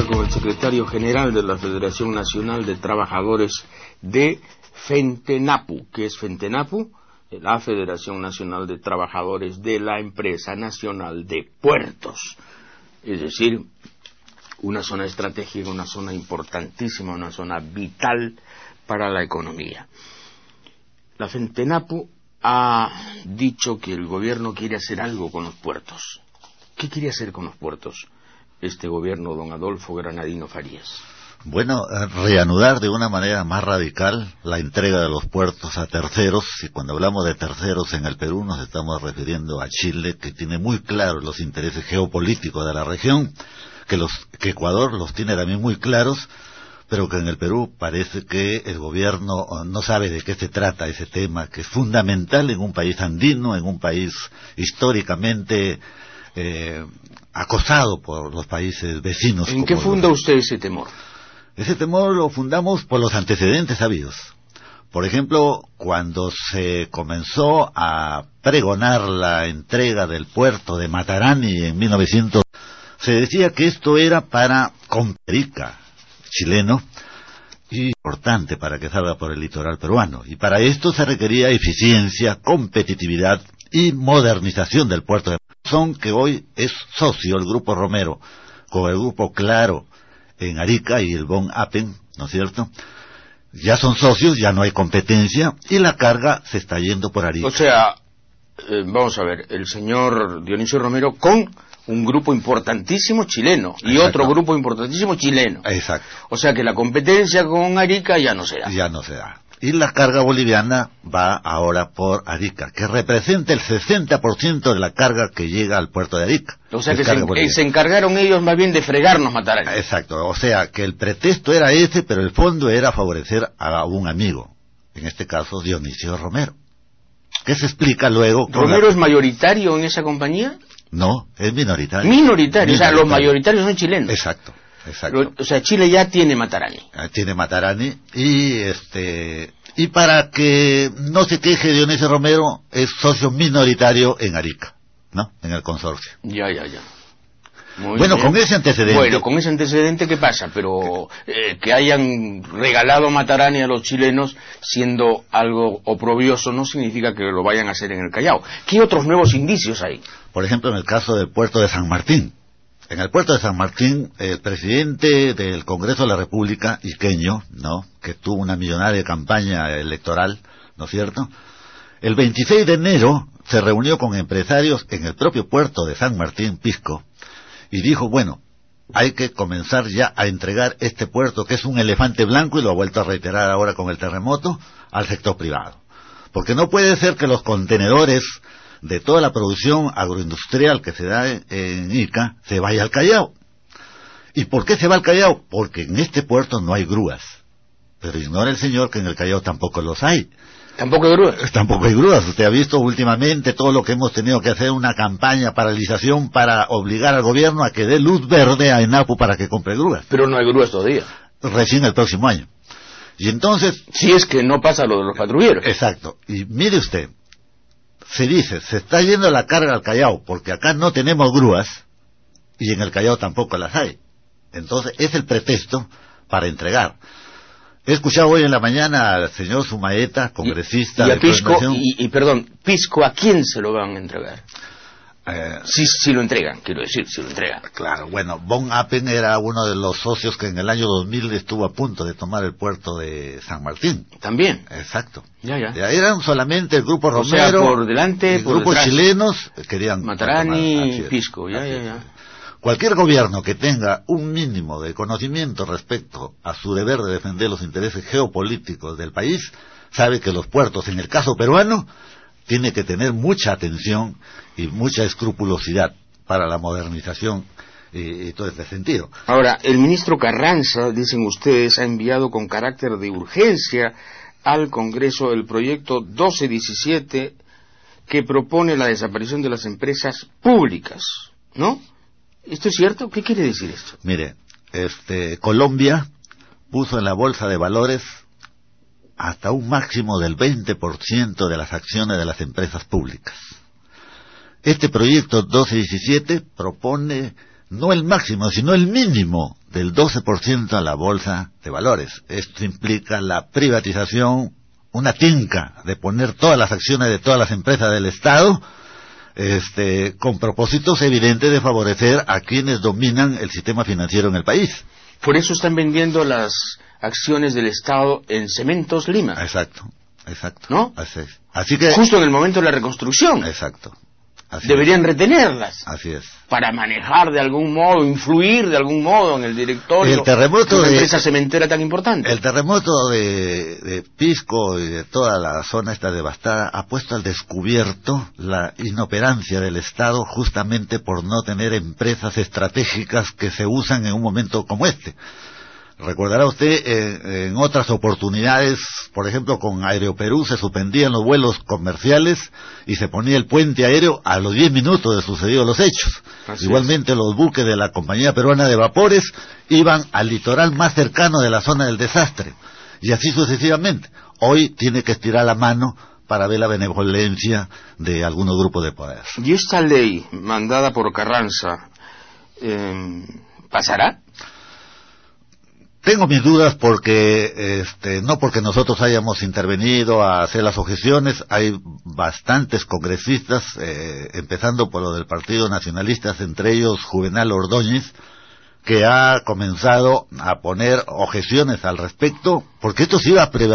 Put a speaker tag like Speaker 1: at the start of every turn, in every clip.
Speaker 1: conversar con el secretario general de la Federación Nacional de Trabajadores de FENTENAPU. ¿Qué es FENTENAPU? La Federación Nacional de Trabajadores de la Empresa Nacional de Puertos. Es decir, una zona estratégica, una zona importantísima, una zona vital para la economía. La FENTENAPU ha dicho que el gobierno quiere hacer algo con los puertos. ¿Qué quiere hacer con los puertos este gobierno, don Adolfo Granadino Farías?
Speaker 2: Bueno, reanudar de una manera más radical la entrega de los puertos a terceros, y cuando hablamos de terceros en el Perú nos estamos refiriendo a Chile, que tiene muy claros los intereses geopolíticos de la región, que Ecuador los tiene también muy claros, pero que en el Perú parece que el gobierno no sabe de qué se trata ese tema, que es fundamental en un país andino, en un país históricamente acosado por los países vecinos.
Speaker 1: ¿En qué funda usted ese temor?
Speaker 2: Ese temor lo fundamos por los antecedentes habidos. Por ejemplo, cuando se comenzó a pregonar la entrega del puerto de Matarani en 1900, se decía que esto era para Comperica, chileno, y importante para que salga por el litoral peruano. Y para esto se requería eficiencia, competitividad y modernización del puerto de Son, que hoy es socio el Grupo Romero, con el Grupo Claro en Arica y el Von Appen, ¿no es cierto? Ya son socios, ya no hay competencia y la carga se está yendo por Arica.
Speaker 1: O sea, vamos a ver, el señor Dionisio Romero con un grupo importantísimo chileno y
Speaker 2: Exacto.
Speaker 1: Otro grupo importantísimo chileno.
Speaker 2: Exacto.
Speaker 1: O sea que la competencia con Arica ya no se da.
Speaker 2: Ya no se da. Y la carga boliviana va ahora por Arica, que representa el 60% de la carga que llega al puerto de Arica.
Speaker 1: O sea que se encargaron ellos más bien de fregarnos Matarani.
Speaker 2: Exacto, o sea que el pretexto era ese, pero el fondo era favorecer a un amigo, en este caso Dionisio Romero. ¿Qué se explica luego?
Speaker 1: ¿Romero es mayoritario en esa compañía?
Speaker 2: No, es minoritario.
Speaker 1: Minoritario, o sea, los mayoritarios son chilenos.
Speaker 2: Exacto. Exacto.
Speaker 1: O sea, Chile ya tiene Matarani.
Speaker 2: Tiene Matarani y para que no se queje Dionisio Romero, es socio minoritario en Arica, ¿no? En el consorcio.
Speaker 1: Ya. Muy
Speaker 2: bueno,
Speaker 1: bien.
Speaker 2: con ese antecedente...
Speaker 1: Bueno, con ese antecedente, ¿qué pasa? Pero que hayan regalado Matarani a los chilenos siendo algo oprobioso no significa que lo vayan a hacer en el Callao. ¿Qué otros nuevos indicios hay?
Speaker 2: Por ejemplo, en el caso del puerto de San Martín. En el puerto de San Martín, el presidente del Congreso de la República, Iqueño, ¿no?, que tuvo una millonaria campaña electoral, ¿no es cierto?, el 26 de enero se reunió con empresarios en el propio puerto de San Martín, Pisco, y dijo, bueno, hay que comenzar ya a entregar este puerto, que es un elefante blanco, y lo ha vuelto a reiterar ahora con el terremoto, al sector privado. Porque no puede ser que los contenedores de toda la producción agroindustrial que se da en Ica se vaya al Callao. ¿Y por qué se va al Callao? Porque en este puerto no hay grúas. Pero ignora el señor que en el Callao tampoco los hay.
Speaker 1: ¿Tampoco hay grúas?
Speaker 2: Tampoco hay grúas. Usted ha visto últimamente todo lo que hemos tenido que hacer, una campaña, paralización, para obligar al gobierno a que dé luz verde a ENAPU para que compre grúas.
Speaker 1: Pero no hay grúas todavía.
Speaker 2: Recién el próximo año. Y entonces...
Speaker 1: Si es que no pasa lo de los patrulleros.
Speaker 2: Exacto. Y mire usted, se dice, se está yendo la carga al Callao, porque acá no tenemos grúas, y en el Callao tampoco las hay. Entonces, es el pretexto para entregar. He escuchado hoy en la mañana al señor Sumaeta, congresista...
Speaker 1: Y a Pisco, perdón, Pisco, ¿a quién se lo van a entregar? Si lo entregan, quiero decir, si lo entregan.
Speaker 2: Claro, bueno, Von Appen era uno de los socios que en el año 2000 estuvo a punto de tomar el puerto de San Martín.
Speaker 1: ¿También?
Speaker 2: Exacto.
Speaker 1: Ya.
Speaker 2: Eran solamente el Grupo Romero,
Speaker 1: o sea, por delante,
Speaker 2: el
Speaker 1: por
Speaker 2: grupos
Speaker 1: detrás.
Speaker 2: Chilenos querían...
Speaker 1: Matarani, Pisco, ya.
Speaker 2: Cualquier gobierno que tenga un mínimo de conocimiento respecto a su deber de defender los intereses geopolíticos del país, sabe que los puertos, en el caso peruano, tiene que tener mucha atención y mucha escrupulosidad para la modernización y todo este sentido.
Speaker 1: Ahora, el ministro Carranza, dicen ustedes, ha enviado con carácter de urgencia al Congreso el proyecto 1217 que propone la desaparición de las empresas públicas, ¿no? ¿Esto es cierto? ¿Qué quiere decir esto?
Speaker 2: Mire, Colombia puso en la bolsa de valores hasta un máximo del 20% de las acciones de las empresas públicas. Este proyecto 1217 propone no el máximo, sino el mínimo del 12% a la bolsa de valores. Esto implica la privatización, una tinca de poner todas las acciones de todas las empresas del Estado, con propósitos evidentes de favorecer a quienes dominan el sistema financiero en el país.
Speaker 1: Por eso están vendiendo las acciones del Estado en Cementos Lima.
Speaker 2: Exacto.
Speaker 1: ¿No?
Speaker 2: Así que...
Speaker 1: Justo en el momento de la reconstrucción.
Speaker 2: Exacto.
Speaker 1: Deberían retenerlas.
Speaker 2: Así es.
Speaker 1: Para manejar de algún modo, influir de algún modo en el directorio
Speaker 2: de una
Speaker 1: empresa cementera tan importante.
Speaker 2: El terremoto de Pisco y de toda la zona esta devastada ha puesto al descubierto la inoperancia del Estado justamente por no tener empresas estratégicas que se usan en un momento como este. Recordará usted, en otras oportunidades, por ejemplo, con Aeroperú se suspendían los vuelos comerciales y se ponía el puente aéreo a los 10 minutos de sucedidos los hechos. Igualmente los buques de la Compañía Peruana de Vapores iban al litoral más cercano de la zona del desastre. Y así sucesivamente. Hoy tiene que estirar la mano para ver la benevolencia de algunos grupos de poder.
Speaker 1: ¿Y esta ley mandada por Carranza pasará?
Speaker 2: Tengo mis dudas porque, no porque nosotros hayamos intervenido a hacer las objeciones, hay bastantes congresistas, empezando por lo del Partido Nacionalista, entre ellos Juvenal Ordóñez, que ha comenzado a poner objeciones al respecto, porque esto se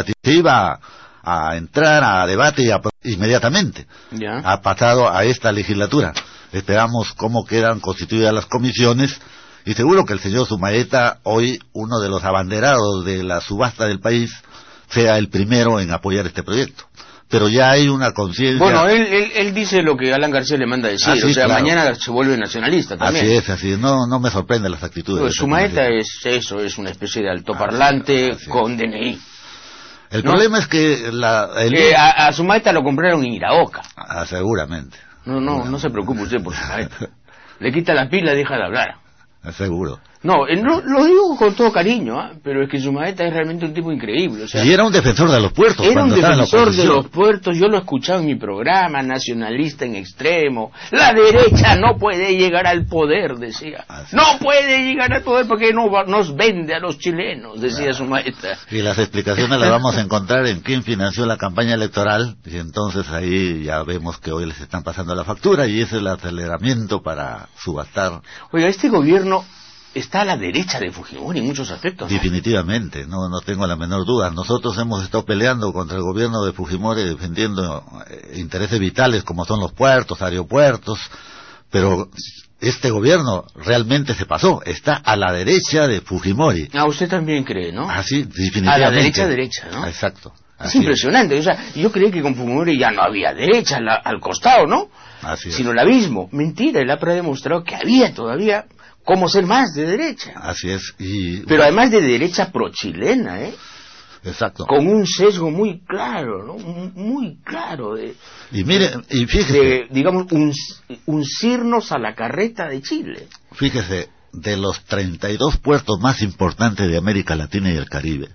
Speaker 2: iba a entrar a debate inmediatamente.
Speaker 1: Ya.
Speaker 2: Ha pasado a esta legislatura. Esperamos cómo quedan constituidas las comisiones. Y seguro que el señor Sumaeta, hoy uno de los abanderados de la subasta del país, sea el primero en apoyar este proyecto. Pero ya hay una conciencia...
Speaker 1: Bueno, él dice lo que Alan García le manda decir,
Speaker 2: sí, claro.
Speaker 1: Mañana se vuelve nacionalista también.
Speaker 2: Así es, no me sorprenden las actitudes.
Speaker 1: Pues Sumaeta es es una especie de altoparlante con DNI.
Speaker 2: El problema es que
Speaker 1: a Sumaeta lo compraron en Iraoka.
Speaker 2: Seguramente.
Speaker 1: No se preocupe usted por Sumaeta. Le quita la pila y deja de hablar.
Speaker 2: Seguro.
Speaker 1: No, lo digo con todo cariño, pero es que Sumaeta es realmente un tipo increíble.
Speaker 2: Y era un defensor de los puertos.
Speaker 1: Era un defensor de los puertos, yo lo he escuchado en mi programa, nacionalista en extremo. La derecha no puede llegar al poder, decía. No puede llegar al poder porque nos vende a los chilenos, decía Sumaeta.
Speaker 2: Y las explicaciones las vamos a encontrar en quién financió la campaña electoral, y entonces ahí ya vemos que hoy les están pasando la factura, y ese es el aceleramiento para subastar.
Speaker 1: Oiga, este gobierno está a la derecha de Fujimori en muchos aspectos, ¿no?
Speaker 2: Definitivamente, no tengo la menor duda. Nosotros hemos estado peleando contra el gobierno de Fujimori, defendiendo intereses vitales como son los puertos, aeropuertos, pero este gobierno realmente se pasó, está a la derecha de Fujimori.
Speaker 1: Usted también cree, ¿no?
Speaker 2: Sí, definitivamente.
Speaker 1: A la derecha, ¿no?
Speaker 2: Exacto.
Speaker 1: Es impresionante, yo creí que con Fujimori ya no había derecha al costado, ¿no? Sino el abismo. Mentira, el APRA ha demostrado que había todavía cómo ser más de derecha.
Speaker 2: Así es.
Speaker 1: Pero además de derecha pro-chilena,
Speaker 2: Exacto.
Speaker 1: Con un sesgo muy claro, ¿no? Muy claro.
Speaker 2: Y fíjese.
Speaker 1: Digamos, uncirnos a la carreta de Chile.
Speaker 2: Fíjese, de los 32 puertos más importantes de América Latina y el Caribe,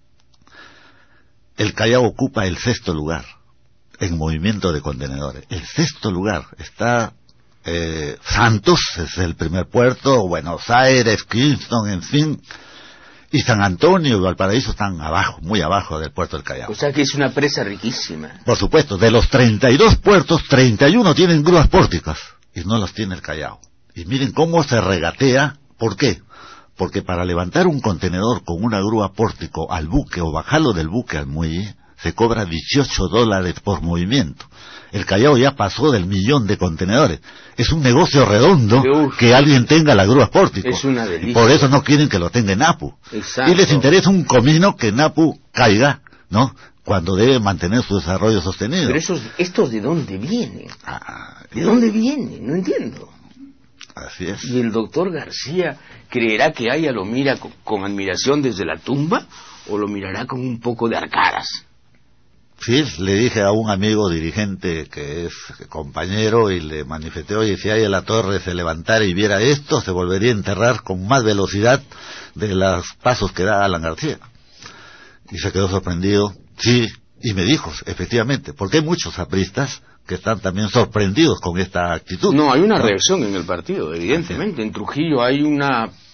Speaker 2: el Callao ocupa el 6º lugar en movimiento de contenedores. El 6º lugar está... Santos es el primer puerto, Buenos Aires, Kingston, en fin, y San Antonio y Valparaíso están abajo, muy abajo del puerto del Callao.
Speaker 1: O sea que es una presa riquísima.
Speaker 2: Por supuesto, de los 32 puertos, 31 tienen grúas pórticas y no las tiene el Callao. Y miren cómo se regatea. ¿Por qué? Porque para levantar un contenedor con una grúa pórtico al buque o bajarlo del buque al muelle se cobra $18 por movimiento. El Callao ya pasó del 1.000.000 de contenedores. Es un negocio redondo que alguien tenga la grúa pórtico.
Speaker 1: Es una delicia.
Speaker 2: Por eso no quieren que lo tenga en Napu.
Speaker 1: Exacto.
Speaker 2: Y les interesa un comino que Napu caiga, ¿no? Cuando debe mantener su desarrollo sostenido.
Speaker 1: Pero ¿estos de dónde vienen? ¿De dónde vienen? No entiendo.
Speaker 2: Así es.
Speaker 1: ¿Y el doctor García creerá que Aya lo mira con admiración desde la tumba o lo mirará con un poco de arcadas?
Speaker 2: Sí, le dije a un amigo dirigente que es compañero y le manifesté, oye, si Aya La Torre se levantara y viera esto, se volvería a enterrar con más velocidad de los pasos que da Alan García. Y se quedó sorprendido. Sí, y me dijo, efectivamente, porque hay muchos apristas que están también sorprendidos con esta actitud.
Speaker 1: No, hay una reacción en el partido, evidentemente. En Trujillo hay una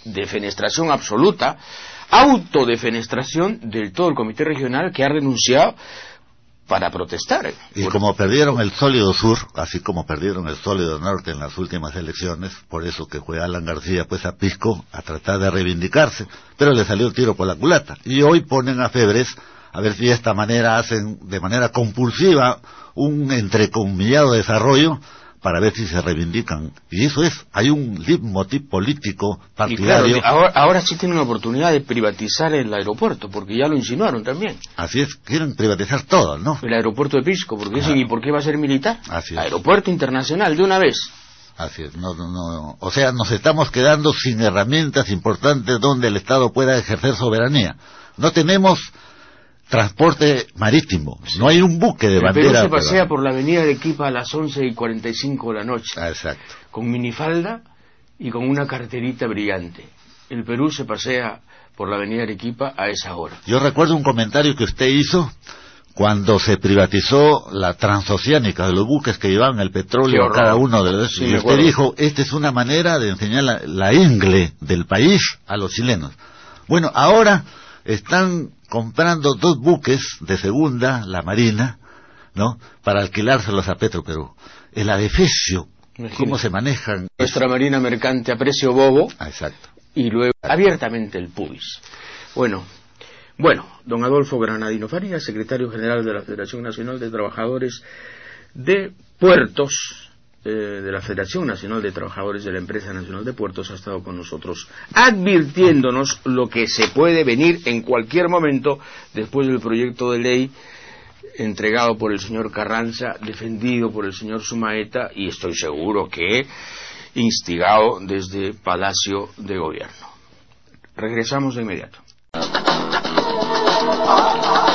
Speaker 1: defenestración absoluta, autodefenestración del todo el comité regional, que ha renunciado para protestar.
Speaker 2: Y como perdieron el sólido sur, así como perdieron el sólido norte en las últimas elecciones, por eso que fue Alan García pues a Pisco a tratar de reivindicarse, pero le salió el tiro por la culata. Y hoy ponen a Febres a ver si de esta manera hacen de manera compulsiva un entrecomillado desarrollo para ver si se reivindican. Y eso es, hay un leitmotiv político partidario.
Speaker 1: Y claro, ahora sí tienen la oportunidad de privatizar el aeropuerto, porque ya lo insinuaron también.
Speaker 2: Así es, quieren privatizar todo, ¿no?
Speaker 1: El aeropuerto de Pisco, porque dicen, ¿y por qué va a ser militar?
Speaker 2: Así es.
Speaker 1: Aeropuerto internacional, de una vez.
Speaker 2: Así es, no, o sea, nos estamos quedando sin herramientas importantes donde el Estado pueda ejercer soberanía. No tenemos transporte marítimo, no hay un buque de bandera.
Speaker 1: El Perú se pasea por la avenida Arequipa a las 11:45 de la noche.
Speaker 2: Exacto.
Speaker 1: Con minifalda y con una carterita brillante. El Perú se pasea por la avenida Arequipa a esa hora.
Speaker 2: Yo recuerdo un comentario que usted hizo cuando se privatizó la transoceánica de los buques que llevaban el petróleo a cada uno de los...
Speaker 1: Sí,
Speaker 2: y usted dijo, esta es una manera de enseñar la ingle del país a los chilenos. Bueno, ahora están comprando 2 buques de segunda, la Marina, ¿no?, para alquilárselos a Petroperú. El adefesio, cómo se manejan...
Speaker 1: Nuestra Marina Mercante a precio bobo.
Speaker 2: Exacto.
Speaker 1: Y luego abiertamente el pubis. Bueno, don Adolfo Granadino Farías, secretario general de la Federación Nacional de Trabajadores de Puertos, de la Federación Nacional de Trabajadores de la Empresa Nacional de Puertos, ha estado con nosotros advirtiéndonos lo que se puede venir en cualquier momento después del proyecto de ley entregado por el señor Carranza, defendido por el señor Sumaeta y estoy seguro que instigado desde Palacio de Gobierno. Regresamos de inmediato.